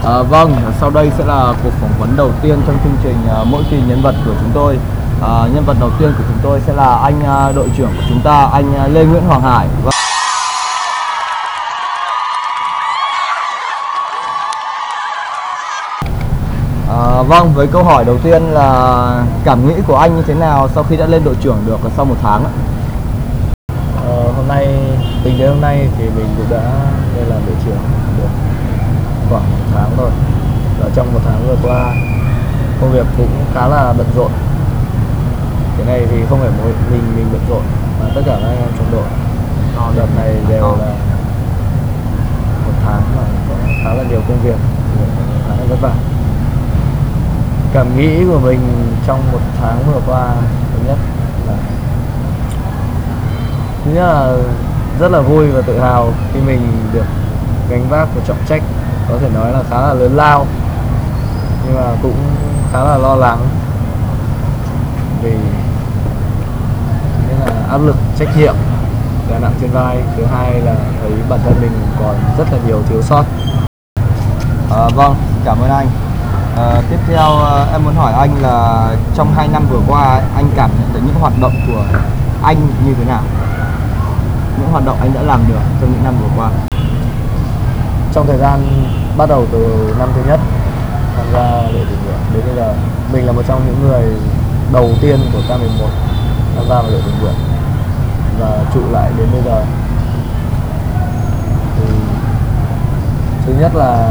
Vâng, sau đây sẽ là cuộc phỏng vấn đầu tiên trong chương trình Mỗi kỳ nhân vật của chúng tôi. Nhân vật đầu tiên của chúng tôi sẽ là anh đội trưởng của chúng ta, anh Lê Nguyễn Hoàng Hải. Vâng, với câu hỏi đầu tiên là cảm nghĩ của anh như thế nào sau khi đã lên đội trưởng được sau 1 tháng ạ? Hôm nay, tính đến hôm nay thì mình cũng đã lên làm đội trưởng được khoảng 1 tháng thôi. Và trong 1 tháng vừa qua, công việc cũng khá là bận rộn. Cái này thì không phải mỗi mình bận rộn, mà tất cả các anh em trong đội. Đợt này đều là 1 tháng mà có khá là nhiều công việc, khá là vất vả. Cảm nghĩ của mình trong 1 tháng vừa qua, thứ nhất là rất là vui và tự hào khi mình được gánh vác một trọng trách có thể nói là khá là lớn lao, nhưng mà cũng khá là lo lắng vì nên là áp lực trách nhiệm là nặng trên vai. Thứ hai là thấy bản thân mình còn rất là nhiều thiếu sót. Vâng, cảm ơn anh. Tiếp theo em muốn hỏi anh là trong 2 năm vừa qua anh cảm nhận được những hoạt động của anh như thế nào? Những hoạt động anh đã làm được trong những năm vừa qua. Trong thời gian bắt đầu từ năm thứ nhất tham gia đội tình nguyện đến bây giờ, mình là một trong những người đầu tiên của K11 tham gia vào đội tình nguyện và trụ lại đến bây giờ. Thì thứ nhất là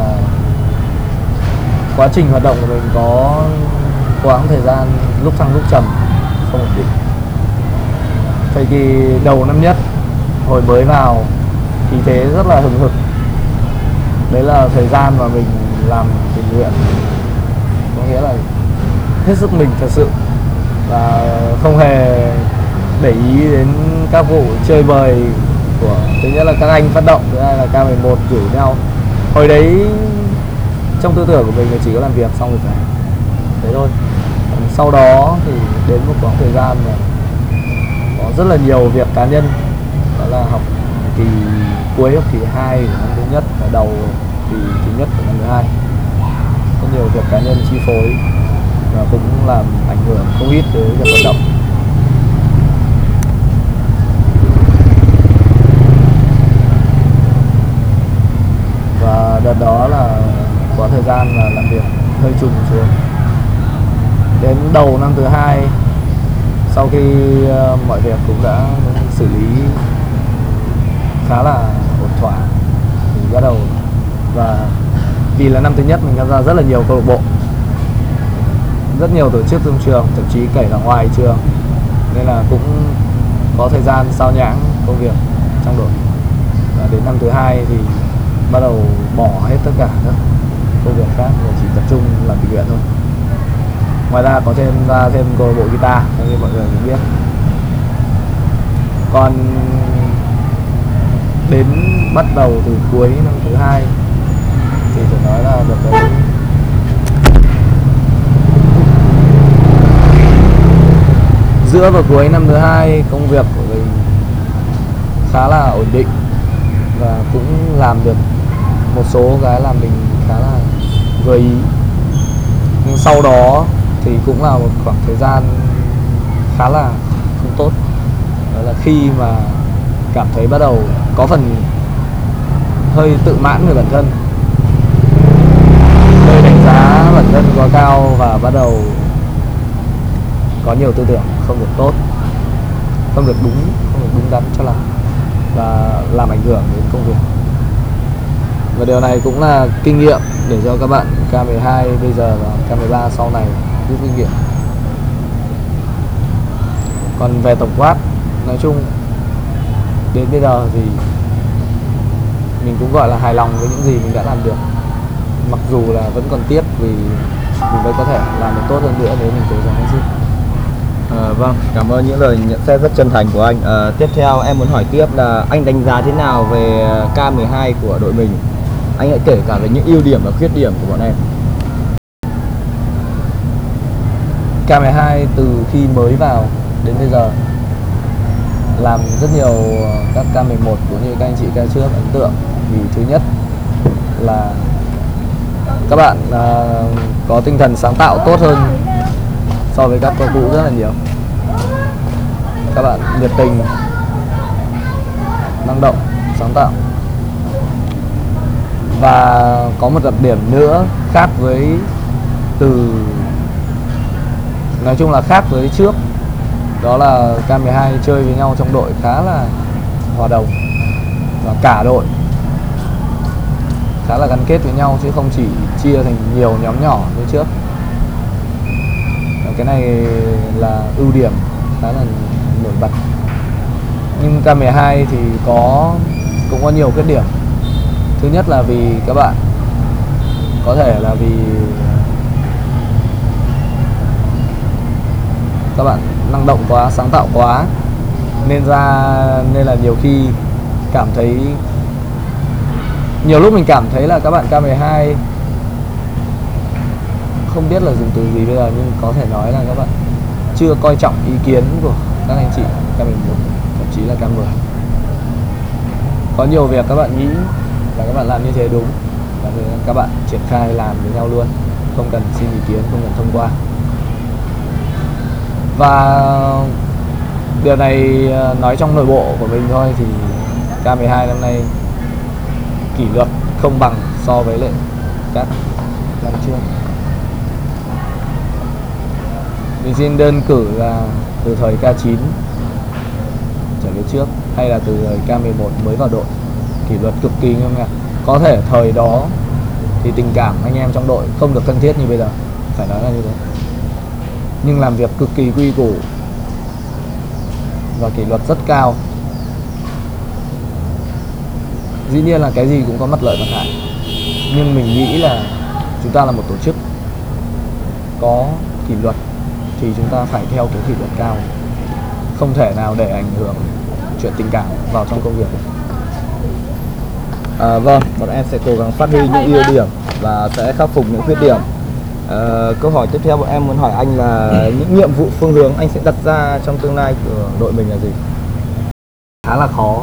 quá trình hoạt động của mình có quãng thời gian lúc thăng lúc trầm, không ổn định. Thời kỳ đầu năm nhất, hồi mới vào, khí thế rất là hừng hực. Đấy là thời gian mà mình làm tình nguyện, có nghĩa là hết sức mình thật sự, và không hề để ý đến các vụ chơi bời của, thứ nhất là các anh phát động, thứ hai là K11 rủ nhau. Hồi đấy trong tư tưởng của mình là chỉ có làm việc xong rồi phải thế thôi. Sau đó thì đến một khoảng thời gian mà có rất là nhiều việc cá nhân, đó là học kỳ cuối học kỳ 2 của năm thứ nhất và đầu kỳ thứ nhất của năm thứ hai. Có nhiều việc cá nhân chi phối và cũng làm ảnh hưởng không ít tới việc hoạt động. Và đợt đó là có thời gian là làm việc hơi trùng xuống. Đến đầu năm thứ hai, sau khi mọi việc cũng đã xử lý khá là ổn thỏa thì bắt đầu, và vì là năm thứ nhất mình tham gia rất là nhiều câu lạc bộ, rất nhiều tổ chức trong trường, thậm chí kể cả ngoài trường, nên là cũng có thời gian sao nhãng công việc trong đội. Và đến năm thứ hai thì bắt đầu bỏ hết tất cả các công việc khác và chỉ tập trung làm tình nguyện thôi. Ngoài ra có thêm câu lạc bộ guitar như mọi người cũng biết. Còn đến bắt đầu từ cuối năm thứ hai thì phải nói là được đấy, giữa và cuối năm thứ hai công việc của mình khá là ổn định và cũng làm được một số cái làm mình khá là vừa ý. Nhưng sau đó thì cũng là một khoảng thời gian khá là không tốt. Đó là khi mà cảm thấy bắt đầu có phần hơi tự mãn về bản thân, hơi đánh giá bản thân quá cao và bắt đầu có nhiều tư tưởng không được tốt, không được đúng đắn cho lắm, và làm ảnh hưởng đến công việc. Và điều này cũng là kinh nghiệm để cho các bạn K12 bây giờ và K13 sau này rút kinh nghiệm. Còn về tổng quát, nói chung đến bây giờ thì mình cũng gọi là hài lòng với những gì mình đã làm được, mặc dù là vẫn còn tiếc vì mình vẫn có thể làm được tốt hơn nữa nếu mình cố gắng hết sức. Vâng, cảm ơn những lời nhận xét rất chân thành của anh. Tiếp theo em muốn hỏi tiếp là anh đánh giá thế nào về K12 của đội mình? Anh hãy kể cả về những ưu điểm và khuyết điểm của bọn em. K12 từ khi mới vào đến bây giờ làm rất nhiều các K11 cũng như các anh chị K trước ấn tượng, vì thứ nhất là các bạn có tinh thần sáng tạo tốt hơn so với các cô cũ rất là nhiều. Các bạn nhiệt tình, năng động, sáng tạo. Và có một đặc điểm nữa khác với nói chung là khác với trước, đó là K12 chơi với nhau trong đội khá là hòa đồng, và cả đội khá là gắn kết với nhau chứ không chỉ chia thành nhiều nhóm nhỏ như trước. Và cái này là ưu điểm khá là nổi bật. Nhưng K12 thì cũng có nhiều khuyết điểm. Thứ nhất là vì các bạn có thể là vì các bạn năng động quá, sáng tạo quá, nên là nhiều khi nhiều lúc mình cảm thấy là các bạn K12 không biết là dùng từ gì bây giờ, nhưng có thể nói là các bạn chưa coi trọng ý kiến của các anh chị K11, thậm chí là K10. Có nhiều việc các bạn nghĩ là các bạn làm như thế đúng, và các bạn triển khai làm với nhau luôn, không cần xin ý kiến, không cần thông qua. Và điều này nói trong nội bộ của mình thôi, thì K12 năm nay kỷ luật không bằng so với lại các năm trước. Mình xin đơn cử là từ thời K9 trở về trước, hay là từ thời K11 mới vào đội, kỷ luật cực kỳ nghiêm ngặt. Có thể thời đó thì tình cảm anh em trong đội không được thân thiết như bây giờ, phải nói là như thế, nhưng làm việc cực kỳ quy củ và kỷ luật rất cao. Dĩ nhiên là cái gì cũng có mặt lợi mặt hại, nhưng mình nghĩ là chúng ta là một tổ chức có kỷ luật thì chúng ta phải theo cái kỷ luật cao, không thể nào để ảnh hưởng chuyện tình cảm vào trong công việc. Vâng, bọn em sẽ cố gắng phát huy những ưu điểm và sẽ khắc phục những khuyết điểm. Câu hỏi tiếp theo bọn em muốn hỏi anh là những nhiệm vụ phương hướng anh sẽ đặt ra trong tương lai của đội mình là gì? Khá là khó.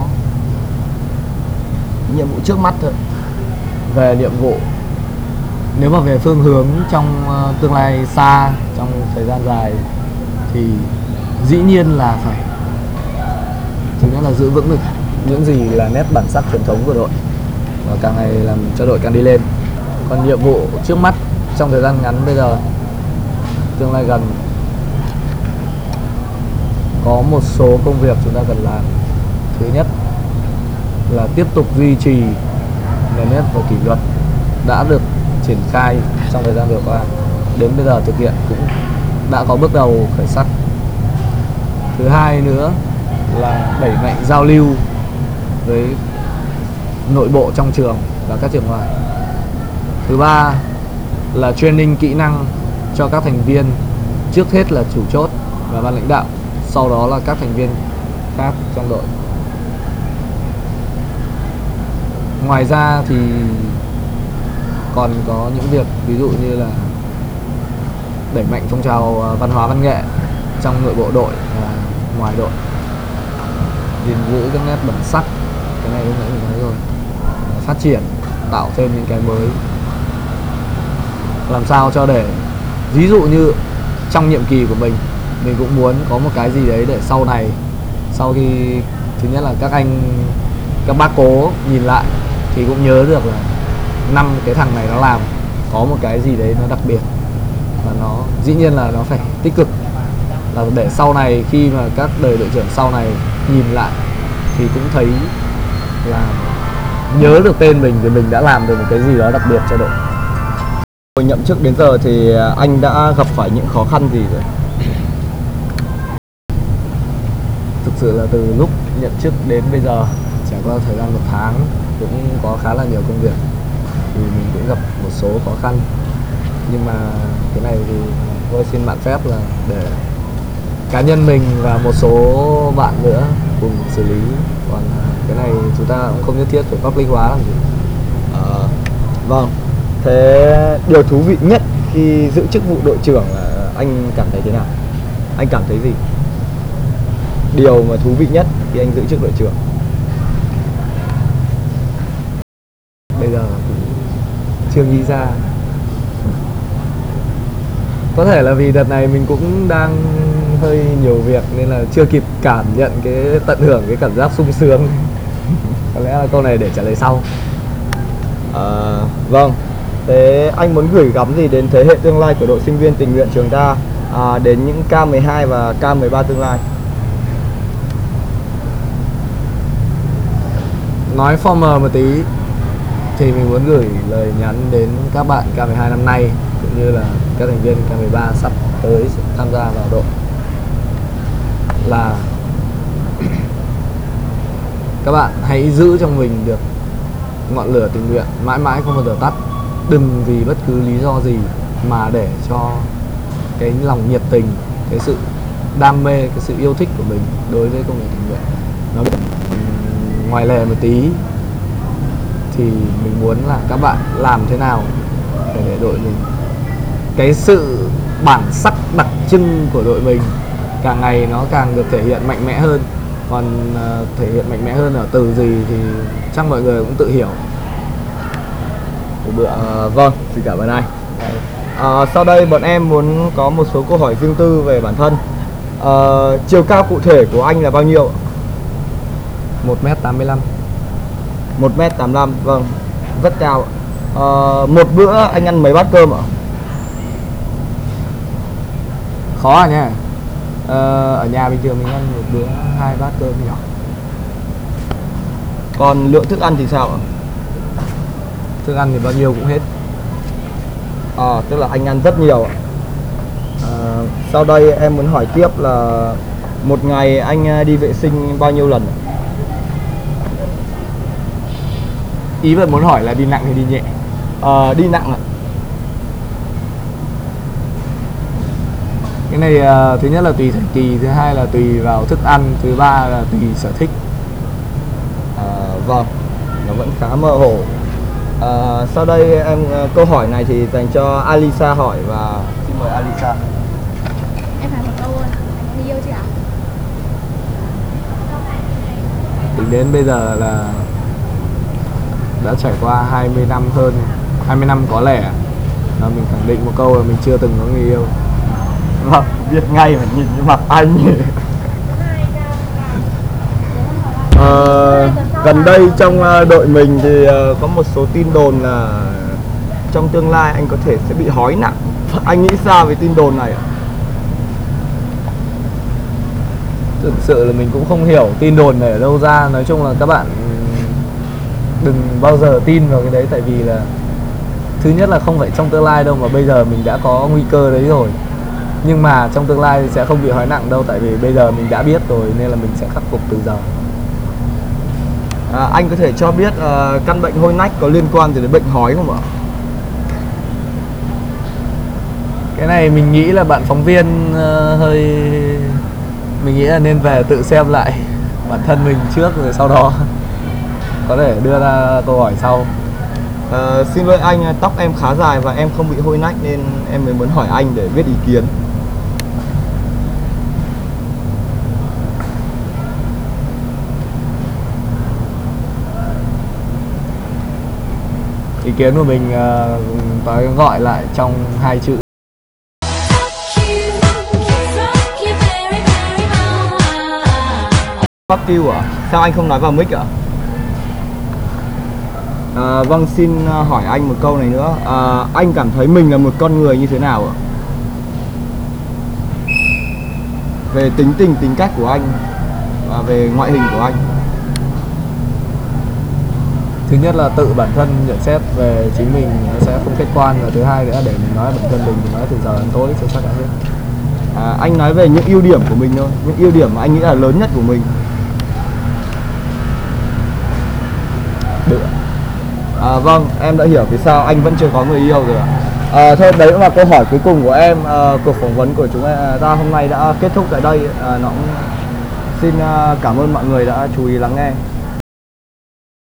Nhiệm vụ trước mắt thôi. Về nhiệm vụ, nếu mà về phương hướng trong tương lai xa, trong thời gian dài, thì dĩ nhiên là phải thứ nhất là giữ vững được những gì là nét bản sắc truyền thống của đội, và càng ngày làm cho đội càng đi lên. Còn nhiệm vụ trước mắt trong thời gian ngắn bây giờ, tương lai gần, có một số công việc chúng ta cần làm. Thứ nhất là tiếp tục duy trì nền nếp và kỷ luật đã được triển khai trong thời gian vừa qua, đến bây giờ thực hiện cũng đã có bước đầu khởi sắc. Thứ hai nữa là đẩy mạnh giao lưu với nội bộ trong trường và các trường ngoài. Thứ ba là training kỹ năng cho các thành viên, trước hết là chủ chốt và ban lãnh đạo, sau đó là các thành viên khác trong đội. Ngoài ra thì còn có những việc ví dụ như là đẩy mạnh phong trào văn hóa văn nghệ trong nội bộ đội và ngoài đội, gìn giữ các nét bản sắc, cái này lúc nãy mình nói rồi, phát triển, tạo thêm những cái mới, làm sao cho để ví dụ như trong nhiệm kỳ của mình cũng muốn có một cái gì đấy để sau này, sau khi thứ nhất là các bác cố nhìn lại thì cũng nhớ được là cái thằng này nó làm có một cái gì đấy nó đặc biệt, và nó dĩ nhiên là nó phải tích cực, là để sau này khi mà các đời đội trưởng sau này nhìn lại thì cũng thấy là nhớ được tên mình, vì mình đã làm được một cái gì đó đặc biệt cho đội. Hồi nhậm chức đến giờ thì anh đã gặp phải những khó khăn gì rồi? Thực sự là từ lúc nhận chức đến bây giờ, trải qua thời gian 1 tháng, cũng có khá là nhiều công việc, thì mình cũng gặp một số khó khăn. Nhưng mà cái này thì tôi xin mạn phép là để cá nhân mình và một số bạn nữa cùng xử lý, còn cái này chúng ta cũng không nhất thiết phải public hóa làm gì. Vâng, thế điều thú vị nhất khi giữ chức vụ đội trưởng là anh cảm thấy thế nào? Anh cảm thấy gì? Điều mà thú vị nhất khi anh giữ chức đội trưởng? Bây giờ chưa nghĩ ra. Có thể là vì đợt này mình cũng đang hơi nhiều việc nên là chưa kịp cảm nhận cái tận hưởng cái cảm giác sung sướng. Có lẽ là câu này để trả lời sau. Vâng, thế anh muốn gửi gắm gì đến thế hệ tương lai của đội sinh viên tình nguyện trường ta, đến những K12 và K13 tương lai? Nói formal một tí thì mình muốn gửi lời nhắn đến các bạn K12 năm nay cũng như là các thành viên K13 sắp tới tham gia vào đội là các bạn hãy giữ trong mình được ngọn lửa tình nguyện mãi mãi không bao giờ tắt. Đừng vì bất cứ lý do gì mà để cho cái lòng nhiệt tình, cái sự đam mê, cái sự yêu thích của mình đối với công việc tình nguyện nó ngoài lề một tí. Thì mình muốn là các bạn làm thế nào để đội mình, cái sự bản sắc đặc trưng của đội mình càng ngày nó càng được thể hiện mạnh mẽ hơn. Còn thể hiện mạnh mẽ hơn ở từ gì thì chắc mọi người cũng tự hiểu. Vâng, xin cảm ơn anh. Sau đây bọn em muốn có một số câu hỏi riêng tư về bản thân. Chiều cao cụ thể của anh là bao nhiêu? 1m85. 1m85, vâng, rất cao. Một bữa anh ăn mấy bát cơm ạ? Khó à nha. Ở nhà bình thường mình ăn một bữa 2 bát cơm nhỏ. Còn lượng thức ăn thì sao ạ? Thức ăn thì bao nhiêu cũng hết. Tức là anh ăn rất nhiều. Sau đây em muốn hỏi tiếp là một ngày anh đi vệ sinh bao nhiêu lần? Ý bạn muốn hỏi là đi nặng hay đi nhẹ? Đi nặng ạ. Cái này thứ nhất là tùy thời kỳ, thứ hai là tùy vào thức ăn, thứ ba là tùy sở thích. Vâng, nó vẫn khá mơ hồ. Sau đây câu hỏi này thì dành cho Alisa hỏi, và xin mời Alisa. Em hỏi một câu thôi, anh có người yêu chưa ạ? Tính đến bây giờ là đã trải qua 20 năm hơn, 20 năm có lẽ là mình khẳng định một câu là mình chưa từng có người yêu. Vâng, biết ngay mà nhìn cái mặt anh. Gần đây trong đội mình thì có một số tin đồn là trong tương lai anh có thể sẽ bị hói nặng. Anh nghĩ sao về tin đồn này ạ? Thực sự là mình cũng không hiểu tin đồn này ở đâu ra. Nói chung là các bạn đừng bao giờ tin vào cái đấy. Tại vì là thứ nhất là không phải trong tương lai đâu, mà bây giờ mình đã có nguy cơ đấy rồi. Nhưng mà trong tương lai sẽ không bị hói nặng đâu. Tại vì bây giờ mình đã biết rồi nên là mình sẽ khắc phục từ giờ. Anh có thể cho biết căn bệnh hôi nách có liên quan gì đến bệnh hói không ạ? Cái này mình nghĩ là bạn phóng viên mình nghĩ là nên về tự xem lại bản thân mình trước rồi sau đó có thể đưa ra câu hỏi sau. Xin lỗi anh, tóc em khá dài và em không bị hôi nách nên em mới muốn hỏi anh để biết ý kiến. Ý kiến của mình tôi gọi lại trong 2 chữ. Fuck you ạ? Sao anh không nói vào mic ạ? Vâng, xin hỏi anh một câu này nữa. Anh cảm thấy mình là một con người như thế nào ạ? Về tính tình, tính cách của anh và về ngoại hình của anh. Thứ nhất là tự bản thân nhận xét về chính mình nó sẽ không khách quan, và thứ hai nữa để mình nói bản thân mình nói từ giờ đến tối sẽ chắc đã hết. Anh nói về những ưu điểm của mình thôi, những ưu điểm mà anh nghĩ là lớn nhất của mình. Được. Vâng, em đã hiểu vì sao anh vẫn chưa có người yêu rồi ạ. Thôi đấy cũng là câu hỏi cuối cùng của em. Cuộc phỏng vấn của chúng ta hôm nay đã kết thúc tại đây. Xin cảm ơn mọi người đã chú ý lắng nghe.